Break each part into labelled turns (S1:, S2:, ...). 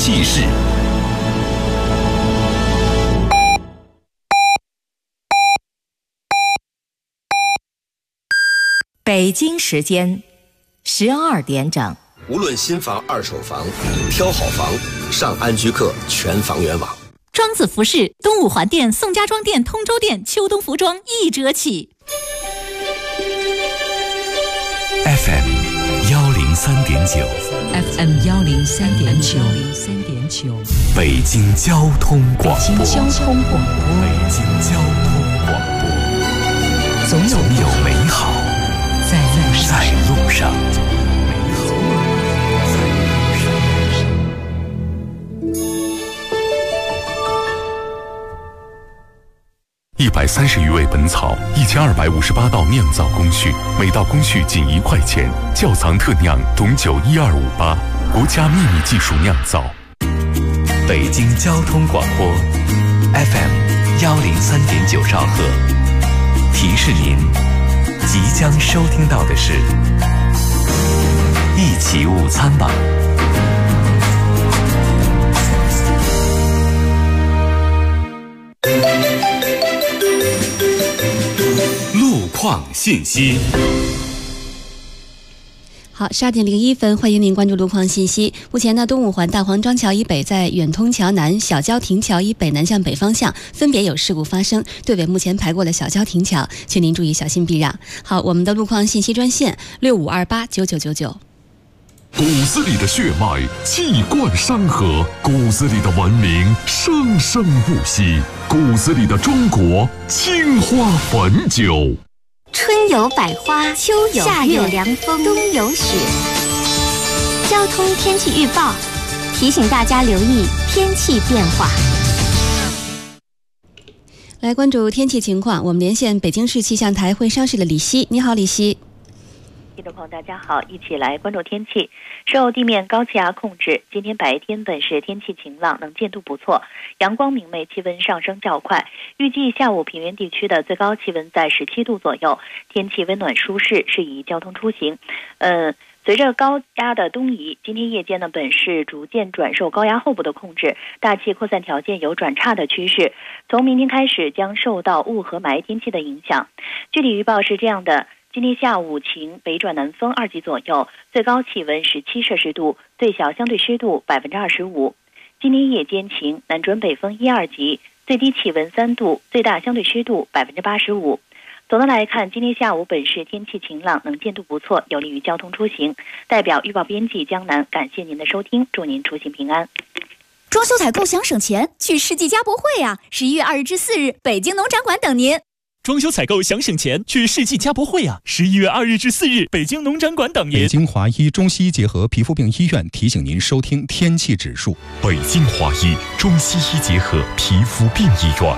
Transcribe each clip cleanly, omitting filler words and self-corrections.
S1: 气势。
S2: 北京时间12点整。
S3: 无论新房、二手房，挑好房，上安居客全房源网。
S4: 庄子服饰东五环店、宋家庄店、通州店秋冬服装1折起。
S1: FM 103.9
S5: FM 103.9
S1: 北京交通广播。
S5: 北京交通广播，总有美好在路上。
S6: 130余味本草，1258道酿造工序，每道工序仅1块钱。窖藏特酿董酒12588，国家秘密技术酿造。
S1: 北京交通广播 FM 103.9兆赫，提示您即将收听到的是一起午餐吧。路况信息。
S7: 好，12点01分，欢迎您关注路况信息。目前呢，东五环大黄庄桥以北在远通桥南、小交亭桥以北南向北方向分别有事故发生，队尾目前排过了小交亭桥，请您注意小心避让。好，我们的路况信息专线65289999。
S8: 骨子里的血脉气贯山河，骨子里的文明生生不息，骨子里的中国青花汾酒。
S9: 春有百花，秋有夏有凉风，冬有雪。交通天气预报提醒大家留意天气变化。
S7: 来关注天气情况，我们连线北京市气象台会商室的李希。你好，李希。
S10: 听众朋友大家好，一起来关注天气。受地面高气压控制，今天白天本市天气晴朗，能见度不错，阳光明媚，气温上升较快。预计下午平原地区的最高气温在17度左右，天气温暖舒适，适宜交通出行。随着高压的东移，今天夜间呢，本市逐渐转受高压后部的控制，大气扩散条件有转差的趋势。从明天开始将受到雾和霾天气的影响。具体预报是这样的。今天下午晴，北转南风2级左右，最高气温17摄氏度，最小相对湿度25%。今天夜间晴，南转北风1、2级，最低气温3度，最大相对湿度85%。总的来看，今天下午本市天气晴朗，能见度不错，有利于交通出行。代表预报编辑江南，感谢您的收听，祝您出行平安。
S4: 装修采购想省钱，去世纪家博会呀！11月2日至4日，北京农展馆等您。
S11: 装修采购想省钱，去世纪家博会啊！11月2日至4日，北京农展馆等您。
S12: 北京华医中西医结合皮肤病医院提醒您收听天气指数。
S8: 北京华医中西医结合皮肤病医院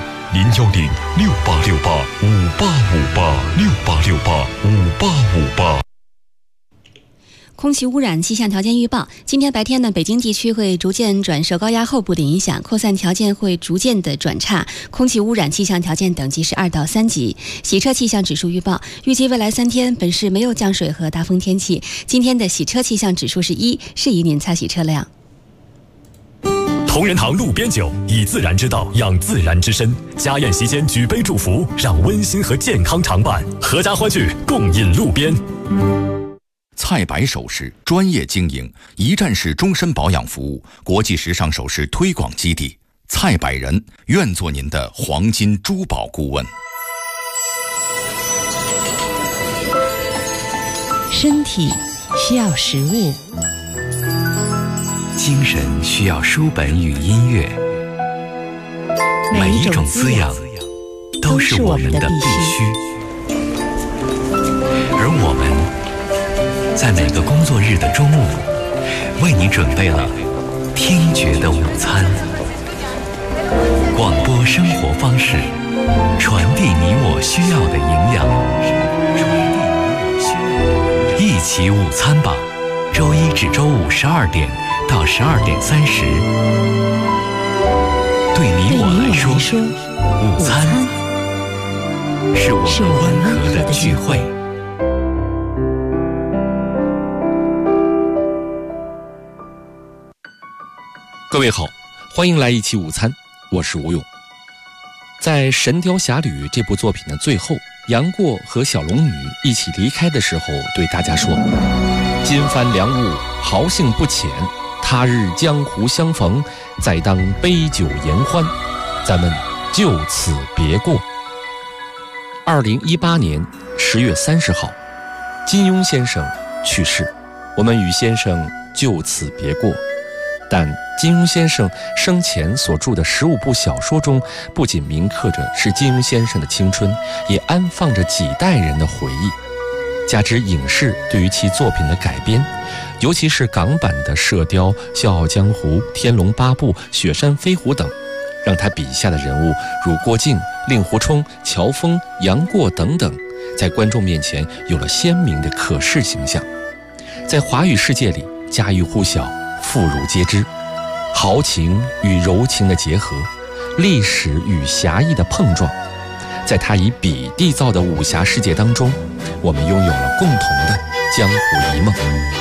S8: ，0106868585858，68685858。
S7: 空气污染气象条件预报：今天白天呢，北京地区会逐渐转受高压后部的影响，扩散条件会逐渐的转差，空气污染气象条件等级是2到3级。洗车气象指数预报：预计未来3天本市没有降水和大风天气。今天的洗车气象指数是1，适宜您擦洗车辆。
S11: 同仁堂路边酒，以自然之道养自然之身。家宴席间举杯祝福，让温馨和健康常伴，阖家欢聚，共饮路边。
S1: 菜百首饰专业经营，一站式终身保养服务，国际时尚首饰推广基地。菜百人愿做您的黄金珠宝顾问。
S5: 身体需要食物，
S13: 精神需要书本与音乐，每一种滋养都是我们的必须。而我们在每个工作日的中午，为你准备了听觉的午餐。广播生活方式，传递你我需要的营养。一起午餐吧，周一至周五12点到12点30。对你我来说，午餐是我们温和的聚会。
S14: 各位好，欢迎来一期午餐，我是吴勇。在《神雕侠侣》这部作品的最后，杨过和小龙女一起离开的时候，对大家说：“今番良物，豪兴不浅，他日江湖相逢，再当杯酒言欢，咱们就此别过。”2018年10月30号，金庸先生去世，我们与先生就此别过。但金庸先生生前所著的15部小说中，不仅铭刻着是金庸先生的青春，也安放着几代人的回忆。加之影视对于其作品的改编，尤其是港版的《射雕》《笑傲江湖》《天龙八部》《雪山飞狐》等，让他笔下的人物如郭靖、令狐冲、乔峰、杨过等等，在观众面前有了鲜明的可视形象，在华语世界里家喻户晓，妇孺皆知。豪情与柔情的结合，历史与侠义的碰撞，在他以笔缔造的武侠世界当中，我们拥有了共同的江湖一梦。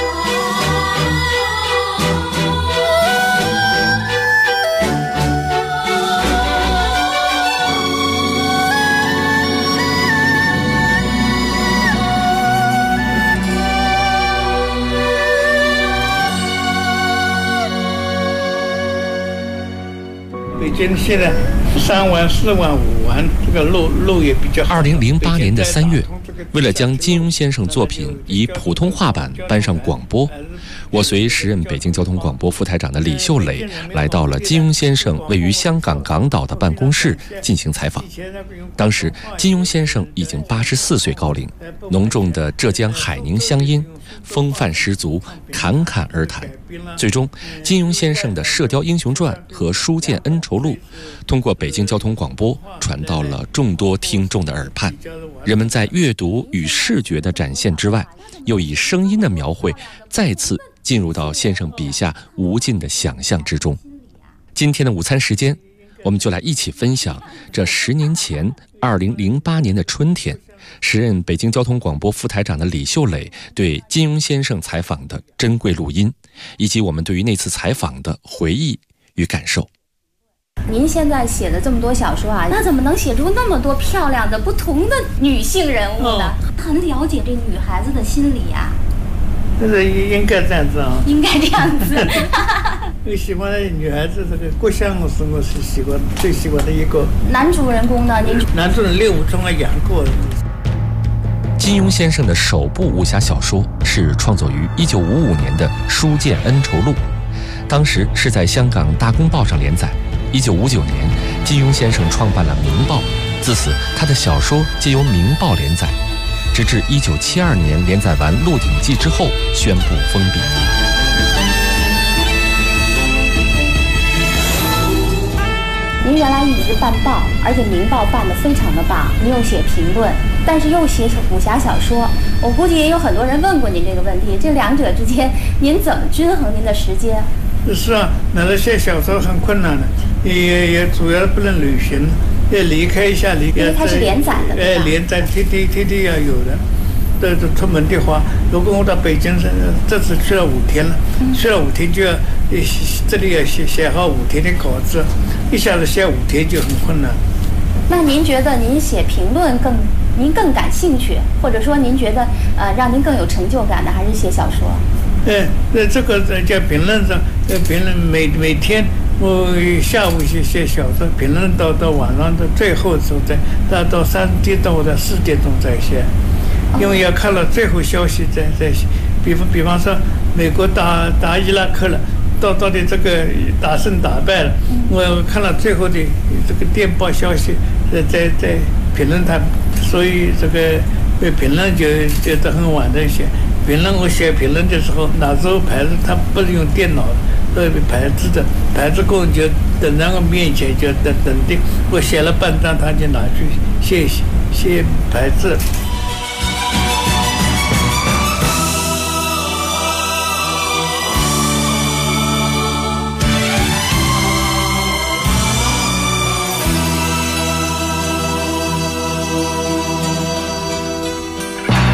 S15: 北京现在3万、4万、5万，这个路也比较好。
S14: 2008年的3月，为了将金庸先生作品以普通话版搬上广播，我随时任北京交通广播副台长的李秀磊来到了金庸先生位于香港港岛的办公室进行采访。当时金庸先生已经84岁高龄，浓重的浙江海宁乡音，风范十足，侃侃而谈。最终，金庸先生的《射雕英雄传》和《书剑恩仇录》通过北京交通广播传到了众多听众的耳畔。人们在阅读与视觉的展现之外，又以声音的描绘再次进入到先生笔下无尽的想象之中。今天的午餐时间，我们就来一起分享这10年前2008年的春天，时任北京交通广播副台长的李秀磊对金庸先生采访的珍贵录音，以及我们对于那次采访的回忆与感受。
S16: 您现在写的这么多小说啊，那怎么能写出那么多漂亮的不同的女性人物呢？很了解这女孩子的心理啊。
S15: 这应该这样子啊，
S16: 应该这样子。
S15: 我喜欢的女孩子，这个郭襄是我是最喜欢的一个。
S16: 男主人公呢？
S15: 男主人令狐冲啊，杨过。
S14: 金庸先生的首部武侠小说是创作于1955年的《书剑恩仇录》，当时是在香港《大公报》上连载。1959年，金庸先生创办了《明报》，自此他的小说皆由《明报》连载，直至1972年连载完《鹿鼎记》之后宣布封笔。
S16: 您原来一直办报，而且《明报》办得非常的棒，您又写评论，但是又写武侠小说。我估计也有很多人问过您这个问题，这两者之间您怎么均衡您的时间？
S15: 是啊，那写小说很困难的，也主要不能旅行，要离开一下，
S16: 因为它是连载的，
S15: 连载天天要有的。这出门的话，如果我到北京这次去了5天了，去了5天就要这里要写好5天的稿子，一下子写5天就很困难。
S16: 那您觉得您写评论您更感兴趣，或者说您觉得让您更有成就感的，还是写小说？
S15: 这个叫评论上，评论每天我下午写小说，评论到晚上的最后的时候到3点钟或者4点钟再写。因为要看了最后消息再写，比方说美国打伊拉克了，到底这个打胜打败了，我看了最后的这个电报消息，在评论它，所以这个评论就很晚的写。评论我写评论的时候，那时候牌子它不是用电脑，都有牌子的，牌子工就等在我面前就等定，我写了半张，他就拿去写牌子。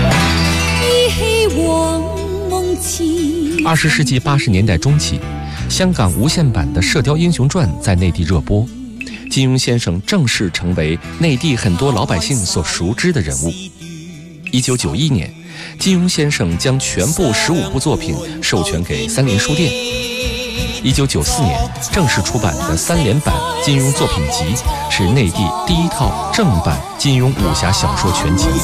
S14: 20世纪80年代中期， 香港无线版的《射雕英雄传》在内地热播，金庸先生正式成为内地很多老百姓所熟知的人物。1991年，金庸先生将全部15部作品授权给三联书店。1994年正式出版的3联版金庸作品集，是内地第一套正版金庸武侠小说全集。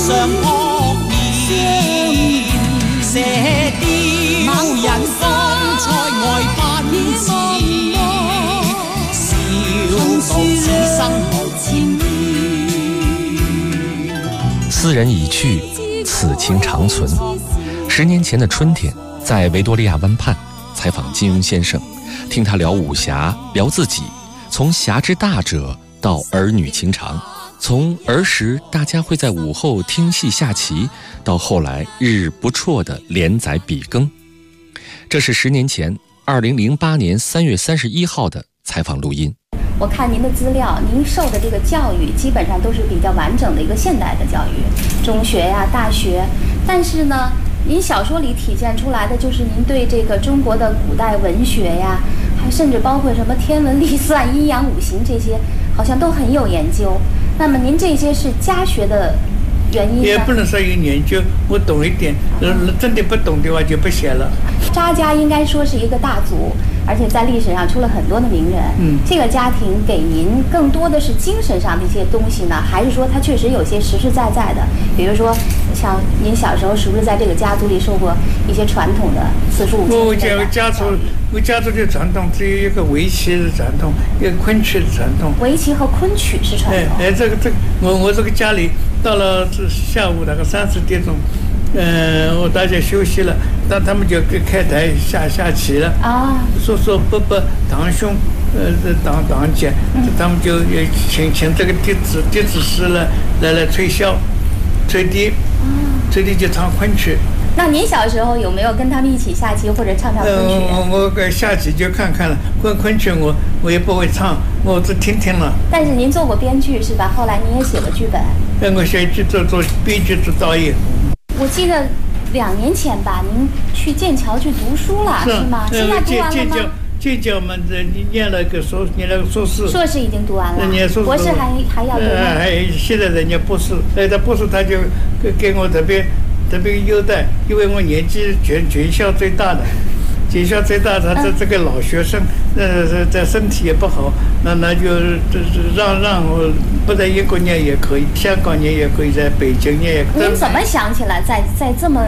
S14: 斯人已去，此情长存。10年前的春天，在维多利亚湾畔采访金庸先生，听他聊武侠，聊自己，从侠之大者到儿女情长，从儿时大家会在午后听戏下棋，到后来日日不辍的连载笔耕。这是10年前2008年3月31号的采访录音。
S16: 我看您的资料，您受的这个教育基本上都是比较完整的一个现代的教育，中学呀、大学。但是呢，您小说里体现出来的就是您对这个中国的古代文学呀，还甚至包括什么天文历算、阴阳五行这些，好像都很有研究。那么您这些是家学的原因？
S15: 也不能说有研究，我懂一点，真的不懂的话就不写了。
S16: 查家应该说是一个大族，而且在历史上出了很多的名人。这个家庭给您更多的是精神上的一些东西呢，还是说它确实有些实实在在的？比如说，像您小时候是不是在这个家族里受过一些传统的四书五经？
S15: 我家族的传统只有一个围棋的传统，一个昆曲的传统。
S16: 围棋和昆曲是传统。
S15: 我这个家里到了下午大概3、4点钟。我大家休息了，他们就开台下棋了啊。说伯堂兄，堂姐，他们就请这个弟子师来吹箫，吹笛就唱昆曲。
S16: 那您小时候有没有跟他们一起下棋或者唱昆曲？
S15: 我下棋就看了，昆曲我也不会唱，我只听了。
S16: 但是您做过编剧是吧？后来您也写过剧本。
S15: 我写剧做编剧做导演。
S16: 我记得2年前吧，您去剑桥去读书了，是吗？现在读完了吗？
S15: 剑桥嘛，你念了个硕士。
S16: 硕士已经读完了。博士还要读吗？
S15: 现在人家博士，他博士他就给我特别优待，因为我年纪全校最大的。学校最大，他这个老学生，这身体也不好，那就让我不在英国念也可以，香港念也可以，在北京念也可以。
S16: 您怎么想起来在这么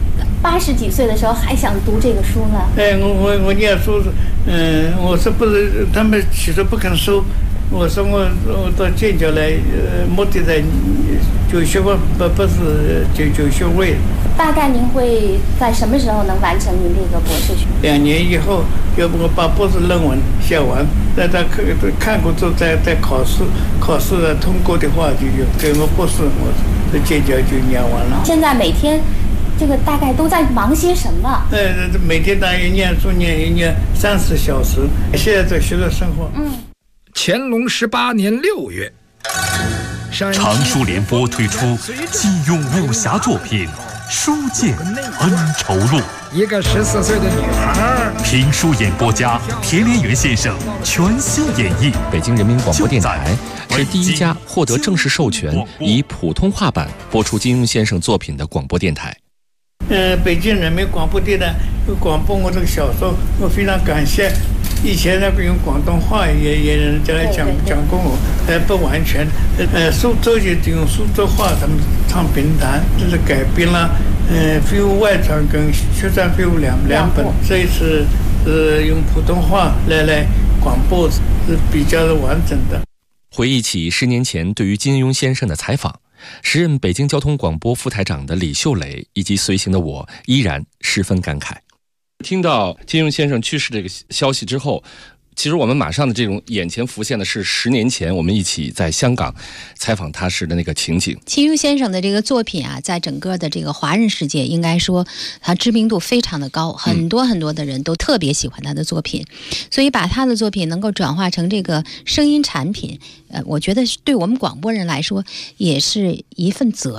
S16: 80几岁的时候还想读这个书呢？
S15: 我念书，我说不是，他们起初不肯收，我说我到剑桥来，目的在9学位，不是9学位。
S16: 大概您会在什么时候能完成您这个博士学位？
S15: 2年以后，要不我把博士论文写完，在他看过之后再考试通过的话，就给我博士，我这剑桥就念完了。
S16: 现在每天这个大概都在忙些什么？
S15: 每天大约念书念30小时，现在在学校生活。
S17: 乾隆18年6月，
S6: 长书联播推出金庸武侠作品《书剑恩仇录》，
S17: 一个14岁的女孩，
S6: 评书演播家田连元先生全新演绎。
S14: 北京人民广播电台是第一家获得正式授权以普通话版播出金庸先生作品的广播电台。
S15: 北京人民广播电台广播我这个小说，我非常感谢。以前那个用广东话也人家来讲过我，不完全。苏州就用苏州话，他们唱评弹，就是改编了。飞屋外传跟血战飞屋两本，这一次用普通话来广播是比较完整的。
S14: 回忆起10年前对于金庸先生的采访，时任北京交通广播副台长的李秀磊以及随行的我依然十分感慨。听到金庸先生去世这个消息之后，其实我们马上的这种眼前浮现的是10年前我们一起在香港采访他时的那个情景。
S18: 金庸先生的这个作品啊，在整个的这个华人世界应该说他知名度非常的高，很多的人都特别喜欢他的作品，所以把他的作品能够转化成这个声音产品，我觉得对我们广播人来说也是一份责任。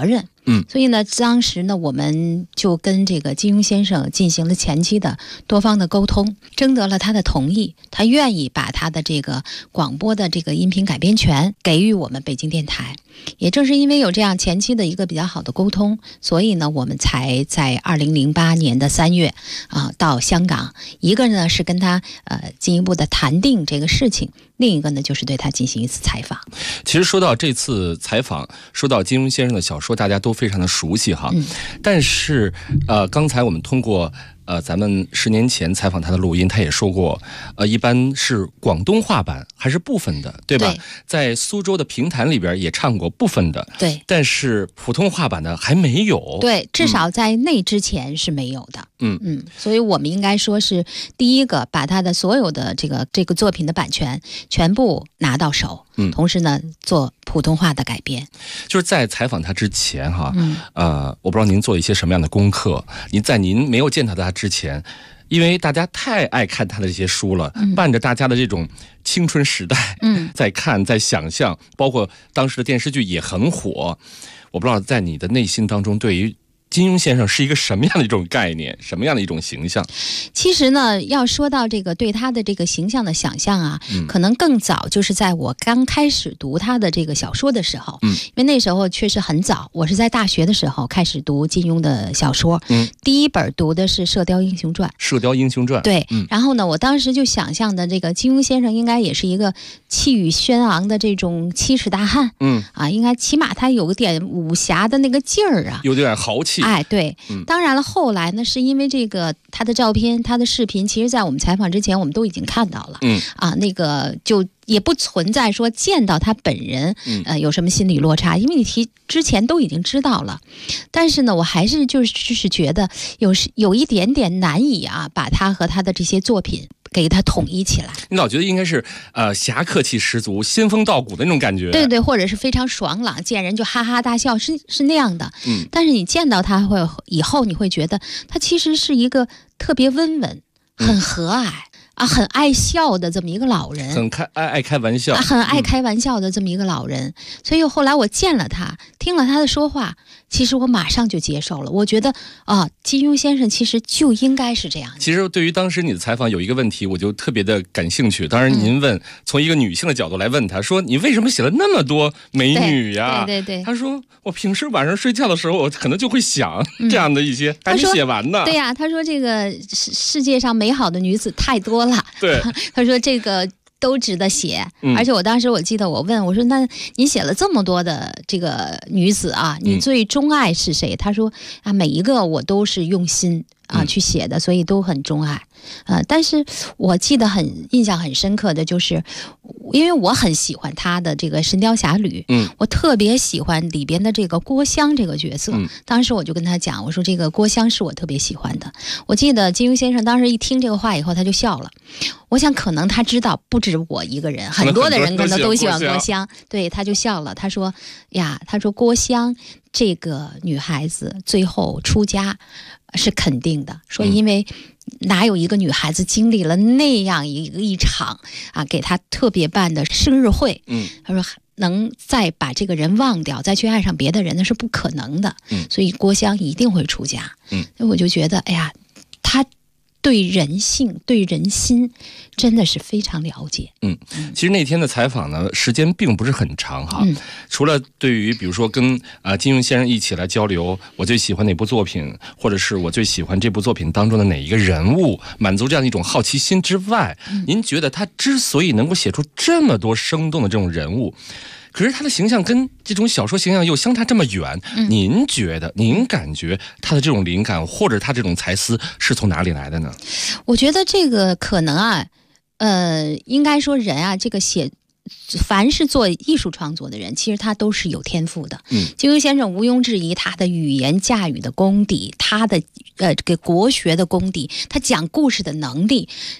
S18: 所以呢，当时呢，我们就跟这个金庸先生进行了前期的多方的沟通，征得了他的同意，他愿意把他的这个广播的这个音频改编权给予我们北京电台。也正是因为有这样前期的一个比较好的沟通，所以呢，我们才在2008年的3月到香港。一个呢是跟他进一步的谈定这个事情，另一个呢就是对他进行一次采访。
S14: 其实说到这次采访，说到金庸先生的小说，大家都非常的熟悉哈。但是刚才我们通过咱们10年前采访他的录音，他也说过，一般是广东话版还是部分的，对吧？对，在苏州的评弹里边也唱过部分的，
S18: 对，
S14: 但是普通话版的还没有，
S18: 对，至少在那之前是没有的。所以我们应该说是第一个把他的所有的这个作品的版权全部拿到手，同时呢做普通话的改编。
S14: 就是在采访他之前哈，我不知道您做了一些什么样的功课。您没有见到他之前，因为大家太爱看他的这些书了，伴着大家的这种青春时代，在看，在想象，包括当时的电视剧也很火。我不知道在你的内心当中，对于金庸先生是一个什么样的一种概念，什么样的一种形象？
S18: 其实呢，要说到这个对他的这个形象的想象啊，可能更早就是在我刚开始读他的这个小说的时候，因为那时候确实很早，我是在大学的时候开始读金庸的小说，第一本读的是《射雕英雄传》。
S14: 射雕英雄传，
S18: 对，然后呢，我当时就想象的这个金庸先生应该也是一个气宇轩昂的这种气势大汉，应该起码他有点武侠的那个劲儿啊，
S14: 有点豪气。
S18: 哎，对，当然了，后来呢，是因为这个他的照片、他的视频，其实在我们采访之前，我们都已经看到了，那个就也不存在说见到他本人，有什么心理落差，因为你之前都已经知道了。但是呢，我还是就是觉得有一点点难以把他和他的这些作品给他统一起来。
S14: 你老觉得应该是侠客气十足、仙风道骨的那种感觉，
S18: 对对，或者是非常爽朗，见人就哈哈大笑，是那样的。但是你见到他以后，你会觉得他其实是一个特别温文、很和蔼很爱笑的这么一个老人，
S14: 爱开玩笑，
S18: 很爱开玩笑的这么一个老人。所以后来我见了他，听了他的说话，其实我马上就接受了。我觉得金庸先生其实就应该是这样的。
S14: 其实对于当时你的采访有一个问题，我就特别的感兴趣。当然您问，从一个女性的角度来问他，说你为什么写了那么多美女呀？
S18: 对。
S14: 他说我平时晚上睡觉的时候，我可能就会想这样的一些，还没写完呢。
S18: 对呀，他说这个世界上美好的女子太多了。
S14: 对，
S18: 他说这个都值得写，而且我当时我记得我问我说，那你写了这么多的这个女子你最钟爱是谁？他说每一个我都是用心去写的，所以都很钟爱。但是我记得印象很深刻的就是，因为我很喜欢他的这个《神雕侠侣》，我特别喜欢里边的这个郭襄这个角色。当时我就跟他讲，我说这个郭襄是我特别喜欢的。我记得金庸先生当时一听这个话以后，他就笑了。我想可能他知道不止我一个人，很多的人可能都喜欢郭襄。对，他就笑了。他说郭襄这个女孩子最后出家是肯定的，说因为哪有一个女孩子经历了那样一场给她特别办的生日会，他说能再把这个人忘掉，再去爱上别的人，那是不可能的。所以郭襄一定会出家。我就觉得，哎呀，他对人性、对人心真的是非常了解。
S14: 其实那天的采访呢，时间并不是很长哈。除了对于比如说跟金庸先生一起来交流，我最喜欢哪部作品，或者是我最喜欢这部作品当中的哪一个人物，满足这样的一种好奇心之外，您觉得他之所以能够写出这么多生动的这种人物，可是他的形象跟这种小说形象又相差这么远，您觉得，您感觉他的这种灵感或者他这种才思是从哪里来的呢？
S18: 我觉得这个可能应该说人这个凡是做艺术创作的人，其实他都是有天赋的。金庸先生毋庸置疑，他的语言驾驭的功底，他的这个国学的功底，他讲故事的能力，这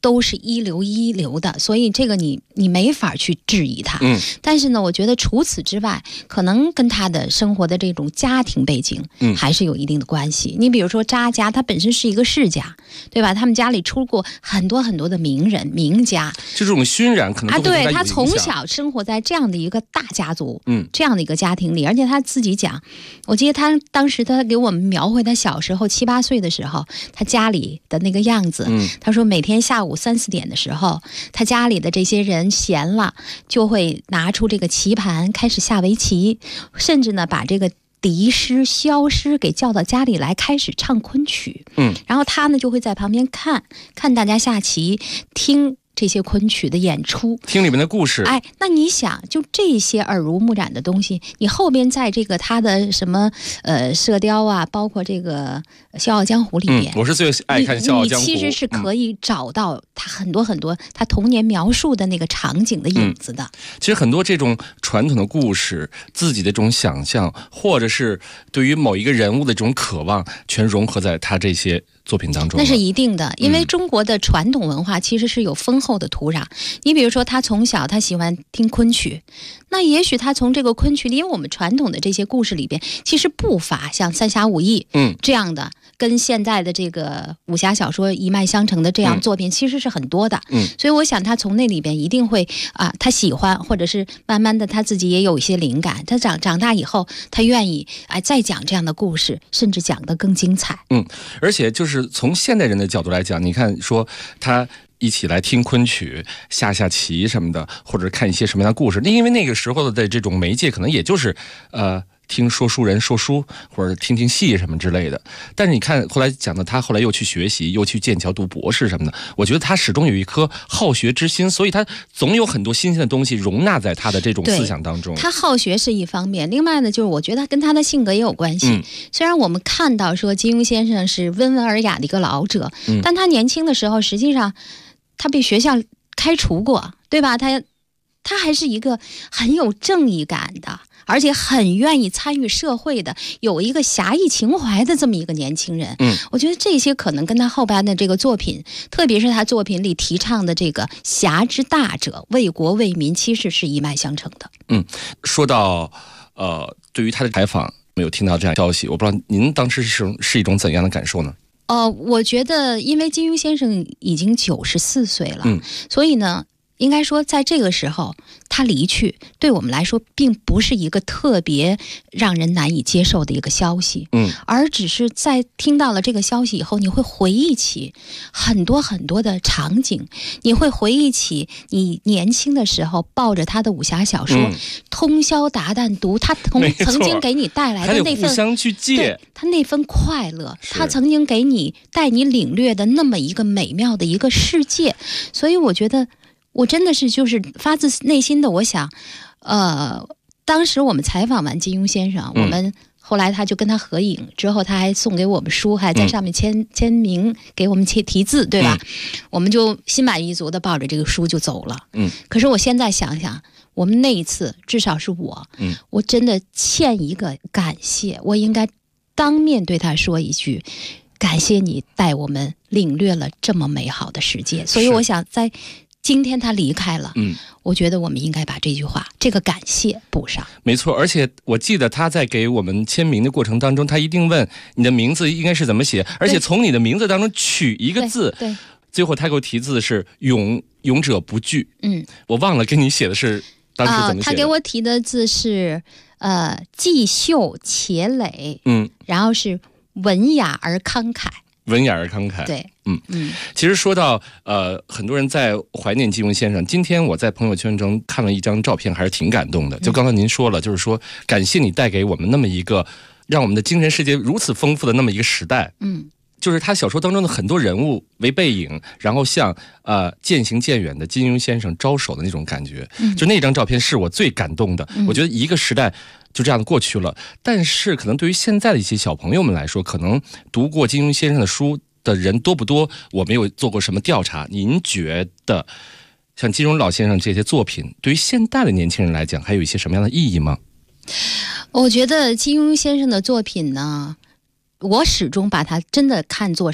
S18: 都是一流的，所以这个你没法去质疑他。但是呢，我觉得除此之外，可能跟他的生活的这种家庭背景还是有一定的关系。你比如说查家，他本身是一个世家，对吧？他们家里出过很多很多的名人名家，
S14: 就这种熏染可能都会
S18: 对他从小生活在这样的一个大家族，这样的一个家庭里，而且他自己讲，我记得他当时他给我们描绘他小时候7、8岁的时候，他家里的那个样子。他说每天下午3、4点的时候，他家里的这些人闲了，就会拿出这个棋盘开始下围棋，甚至呢把这个笛师、箫师给叫到家里来，开始唱昆曲。然后他呢就会在旁边看大家下棋，听这些昆曲的演出，
S14: 听里面的故事。
S18: 哎，那你想，就这些耳濡目染的东西，你后边在这个他的什么射雕啊，包括这个《笑傲江湖》里面，
S14: 我是最爱看《笑傲江湖》，
S18: 你其实是可以找到他很多很多他童年描述的那个场景的影子的。
S14: 其实很多这种传统的故事，自己的这种想象，或者是对于某一个人物的这种渴望，全融合在他这些作品当中。
S18: 那是一定的，因为中国的传统文化其实是有丰厚的土壤。你比如说他从小他喜欢听昆曲，那也许他从这个昆曲里，因为我们传统的这些故事里边其实不乏像三侠五义这样的，跟现在的这个武侠小说一脉相承的这样作品其实是很多的。所以我想他从那里边一定会他喜欢，或者是慢慢的他自己也有一些灵感，他长大以后他愿意再讲这样的故事，甚至讲得更精彩。
S14: 而且就是从现代人的角度来讲，你看说他一起来听昆曲、下棋什么的，或者看一些什么样的故事，因为那个时候的这种媒介可能也就是听说书人说书，或者听听戏什么之类的。但是你看后来讲的，他后来又去学习，又去剑桥读博士什么的，我觉得他始终有一颗好学之心，所以他总有很多新鲜的东西容纳在他的这种思想当中。
S18: 他好学是一方面，另外呢，就是我觉得跟他的性格也有关系。虽然我们看到说金庸先生是温文尔雅的一个老者，但他年轻的时候实际上他被学校开除过，对吧？他还是一个很有正义感的，而且很愿意参与社会的，有一个侠义情怀的这么一个年轻人。我觉得这些可能跟他后边的这个作品，特别是他作品里提倡的这个侠之大者，为国为民，其实是一脉相承的。
S14: 说到对于他的采访，没有听到这样的消息，我不知道您当时是一种怎样的感受呢？
S18: 我觉得因为金庸先生已经94岁了，所以呢，应该说在这个时候他离去，对我们来说并不是一个特别让人难以接受的一个消息，而只是在听到了这个消息以后，你会回忆起很多很多的场景，你会回忆起你年轻的时候抱着他的武侠小说，通宵达旦读，他曾经给你带来的那份，
S14: 互相去借
S18: 他那份快乐，他曾经给你带你领略的那么一个美妙的一个世界。所以我觉得我真的是就是发自内心的，我想当时我们采访完金庸先生，我们后来他就跟他合影，之后他还送给我们书，还在上面签名，给我们题字，对吧？我们就心满意足的抱着这个书就走了。可是我现在想想，我们那一次至少是我真的欠一个感谢，我应该当面对他说一句，感谢你带我们领略了这么美好的世界。所以我想在今天他离开了，我觉得我们应该把这句话，这个感谢补上。
S14: 没错，而且我记得他在给我们签名的过程当中，他一定问你的名字应该是怎么写，而且从你的名字当中取一个字。
S18: 对，
S14: 最后他给我题字是勇者不惧。我忘了跟你写的是当时怎么写的。
S18: 他给我提的字是既秀且磊，然后是文雅而慷慨。
S14: 文雅而慷慨，
S18: 对，
S14: 其实说到很多人在怀念金庸先生。今天我在朋友圈中看了一张照片，还是挺感动的。就刚才您说了，就是说感谢你带给我们那么一个让我们的精神世界如此丰富的那么一个时代。就是他小说当中的很多人物为背影，然后向渐行渐远的金庸先生招手的那种感觉。就那张照片是我最感动的。我觉得一个时代就这样的过去了，但是可能对于现在的一些小朋友们来说，可能读过金庸先生的书的人多不多，我没有做过什么调查。您觉得像金庸老先生这些作品对于现代的年轻人来讲还有一些什么样的意义吗？
S18: 我觉得金庸先生的作品呢，我始终把它真的看作是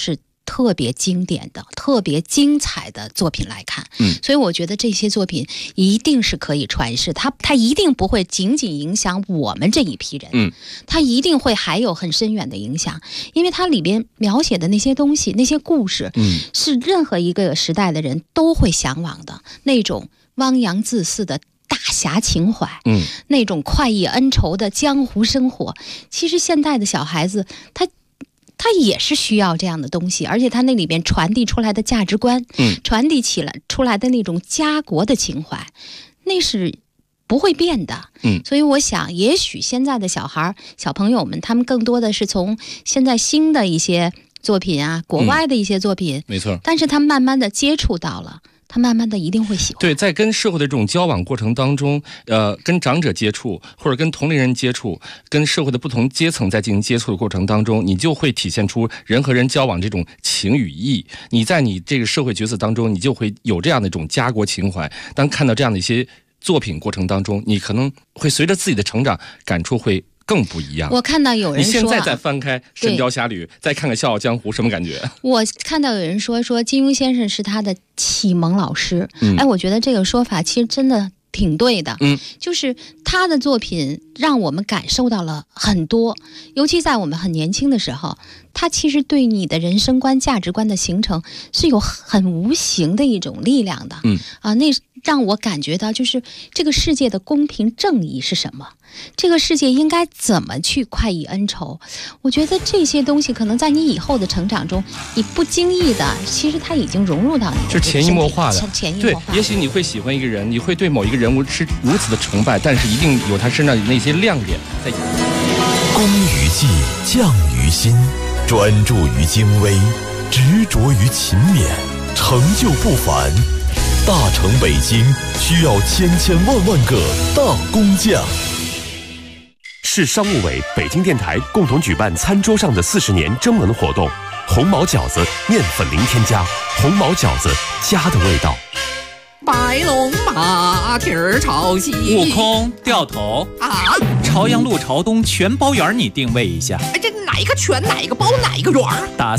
S18: 特别经典的、特别精彩的作品来看。所以我觉得这些作品一定是可以传世，它一定不会仅仅影响我们这一批人，它一定会还有很深远的影响，因为它里边描写的那些东西、那些故事，是任何一个时代的人都会向往的那种汪洋恣肆的大侠情怀，那种快意恩仇的江湖生活。其实现代的小孩子，他也是需要这样的东西，而且他那里边传递出来的价值观，传递出来的那种家国的情怀，那是不会变的。所以我想，也许现在的小朋友们，他们更多的是从现在新的一些作品啊，国外的一些作品，
S14: 没错，
S18: 但是他慢慢的接触到了。他慢慢的一定会喜欢。
S14: 对，在跟社会的这种交往过程当中，跟长者接触，或者跟同龄人接触，跟社会的不同阶层在进行接触的过程当中，你就会体现出人和人交往这种情与义。你在你这个社会角色当中，你就会有这样的一种家国情怀。当看到这样的一些作品过程当中，你可能会随着自己的成长，感触会更不一样。
S18: 我看到有人说，
S14: 你现在再翻开《神雕侠侣》，再看看《笑傲江湖》，什么感觉？
S18: 我看到有人说金庸先生是他的启蒙老师。我觉得这个说法其实真的挺对的。就是他的作品让我们感受到了很多，尤其在我们很年轻的时候，他其实对你的人生观、价值观的形成是有很无形的一种力量的。那让我感觉到，就是这个世界的公平正义是什么？这个世界应该怎么去快意恩仇？我觉得这些东西可能在你以后的成长中，你不经意的，其实它已经融入到你的，
S14: 就是潜移默化的。
S18: 对，
S14: 也许你会喜欢一个人，你会对某一个人物是如此的崇拜，但是一定有他身上的那些亮点在。
S19: 工于技，匠于心，专注于精微，执着于勤勉，成就不凡。大成北京需要千万个大工匠。
S11: 市商务委、北京电台共同举办餐桌上的40年征文活动，红毛饺子面粉零添加，红毛饺子家的味道。
S20: 白龙马蹄儿朝西，
S21: 悟空掉头
S20: 啊！
S21: 朝阳路朝东全包圆，你定位一下。
S20: 这哪一个全，哪一个包，哪一个圆？
S21: 打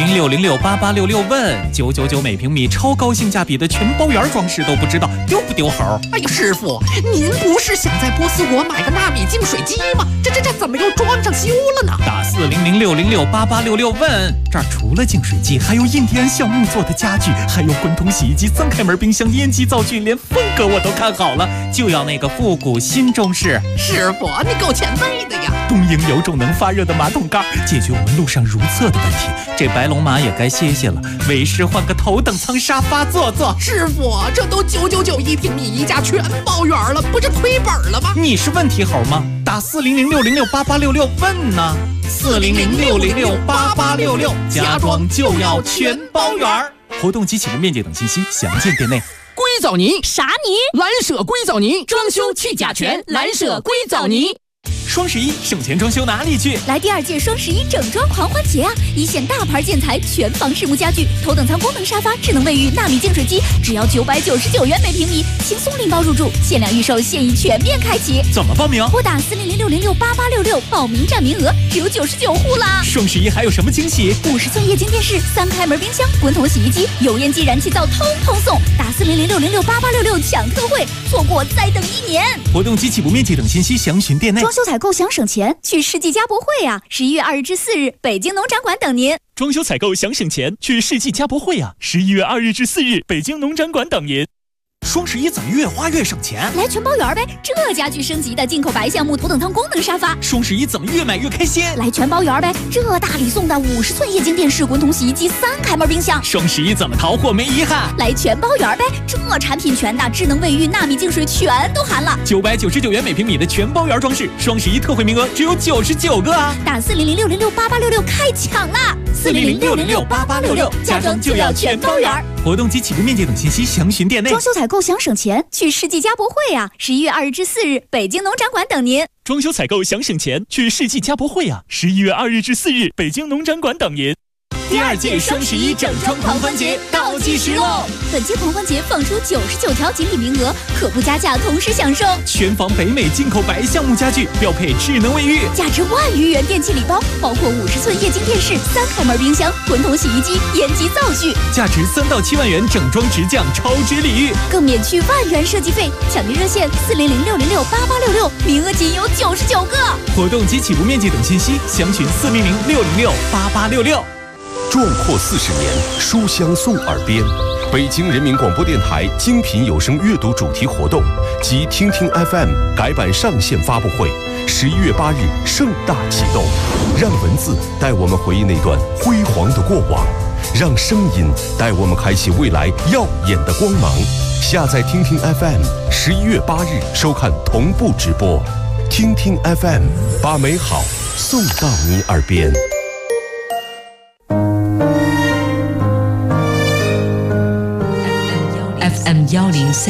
S21: 4006068866问999每平米，超高性价比的全包圆装饰都不知道丢不丢猴？
S20: 哎呀，师傅，您不是想在波斯国买个纳米净水机吗？这怎么又装上修了呢？
S21: 打4006068866问，这儿除了净水机，还有印第安橡木做的家具，还有滚筒洗衣机、3开门冰箱、烟机灶具，连风格我都看好了，就要那个复古新中式。
S20: 师傅，你够前辈的呀！
S21: 东营有种能发热的马桶盖，解决我们路上如厕的问题。这白龙马也该歇歇了，为师换个头等舱沙发坐坐。
S20: 师傅，这都999一平米，一家全包圆了，不是亏本了吗？
S21: 你是问题猴吗？打4006068866问呢，4006068866，家装就要全包圆。活动及起步面积等信息详见店内。
S20: 硅藻泥
S4: 啥泥？
S20: 蓝舍硅藻泥，装修去甲醛，蓝舍硅藻泥。
S21: 双11省钱装修哪里去？
S4: 来第2届双11整装狂欢节啊！一线大牌建材，全房实木家具，头等舱功能沙发，智能卫浴，纳米净水机，只要999元每平米，轻松拎包入住，限量预售，现已全面开启。
S21: 怎么报名？
S4: 拨打4006068866，报名占名额只有99户啦！
S21: 双11还有什么惊喜
S4: ？50寸液晶电视，3开门冰箱，滚筒洗衣机，油烟机、燃气灶通通送。打4006068866抢特惠，错过再等1年。
S21: 活动及起步面积等信息详询店内。
S4: 装修采购想省钱，去世纪家博会啊！11月2日至4日，北京农展馆等您。
S21: 装修采购想省钱，去世纪家博会啊！11月2日至4日，北京农展馆等您。双11怎么越花越省钱？
S4: 来全包圆呗！这家具升级的进口白橡木头等舱功能沙发。
S21: 双11怎么越买越开心？
S4: 来全包圆呗！这大礼送的50寸液晶电视、滚筒洗衣机、3开门冰箱。
S21: 双11怎么淘货没遗憾？
S4: 来全包圆呗！这产品全的，智能卫浴、纳米净水全都含了。
S21: 999元每平米的全包圆装饰，双11特惠名额只有99个啊！
S4: 打4006068866开抢啦！4006068866，家装就要全包圆。
S21: 活动及起步面积等信息详询店内。
S4: 装修采购想省钱，去世纪家博会啊！11月2日至4日，北京农展馆等您。
S21: 装修采购想省钱，去世纪家博会啊！11月2日至4日，北京农展馆等您。 第2届双11整装狂欢节倒计时喽！
S4: 本届狂欢节放出99条锦鲤名额，可不加价同时享受
S21: 全房北美进口白橡木家具，标配智能卫浴，
S4: 价值1万余元电器礼包，包括50寸液晶电视、3开门冰箱、滚筒洗衣机、烟机灶具，
S21: 价值3到7万元整装直降超值礼遇，
S4: 更免去1万元设计费。抢订热线400-606-8866，名额仅有99个。
S21: 活动及起步面积等信息，详询400-606-8866。
S2: 壮阔40年，书香送耳边。北京人民广播电台精品有声阅读主题活动及听听 FM 改版上线发布会，11月8日盛大启动。让文字带我们回忆那段辉煌的过往，让声音带我们开启未来耀眼的光芒。下载听听 FM，11月8日收看同步直播。听听 FM， 把美好送到你耳边。
S5: FM 103。